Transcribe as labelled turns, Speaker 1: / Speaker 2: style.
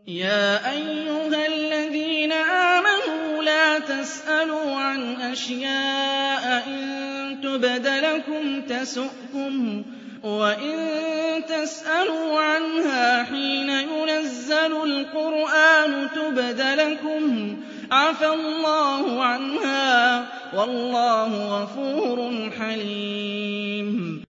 Speaker 1: يَا أَيُّهَا الَّذِينَ آمَنُوا لَا تَسْأَلُوا عَنْ أَشْيَاءَ إِن تُبْدَ لَكُمْ تَسُؤْكُمْ وَإِن تَسْأَلُوا عَنْهَا حِينَ يُنَزَّلُ الْقُرْآنُ تُبْدَ لَكُمْ عَفَا اللَّهُ عَنْهَا ۗ وَاللَّهُ غَفُورٌ حَلِيمٌ